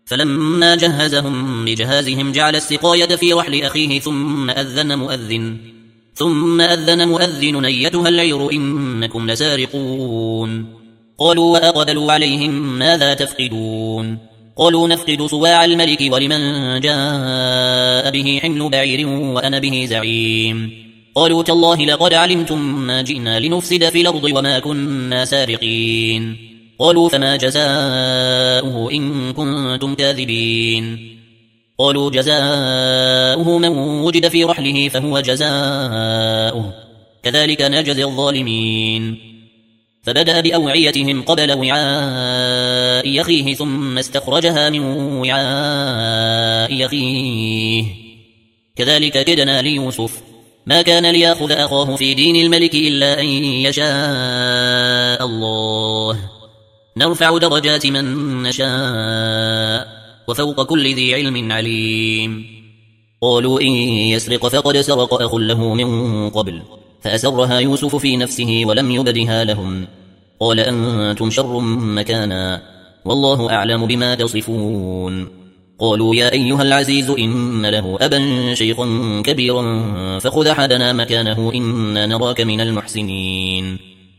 فلما جهزهم بجهازهم جعل السقاية في رحل أخيه ثم أذن مؤذن أيتها العير إنكم لسارقون. قالوا وأقبلوا عليهم ماذا تفقدون؟ قالوا نفقد صواع الملك ولمن جاء به حمل بعير وأنا به زعيم. قالوا تالله لقد علمتم ما جئنا لنفسد في الأرض وما كنا سارقين. قالوا فما جزاؤه إن كنتم كاذبين؟ قالوا جزاؤه من وجد في رحله فهو جزاؤه كذلك نجزي الظالمين. فبدأ بأوعيتهم قبل وعاء أخيه ثم استخرجها من وعاء أخيه كذلك كدنا ليوسف ما كان ليأخذ أخاه في دين الملك إلا أن يشاء الله نرفع درجات من نشاء وفوق كل ذي علم عليم. قالوا إن يسرق فقد سرق أخ له من قبل فأسرها يوسف في نفسه ولم يبدها لهم. قال أنتم شر مكانا والله أعلم بما تصفون. قالوا يا أيها العزيز إن له أبا شيخا كبيرا فخذ أحدنا مكانه إنا نراك من المحسنين.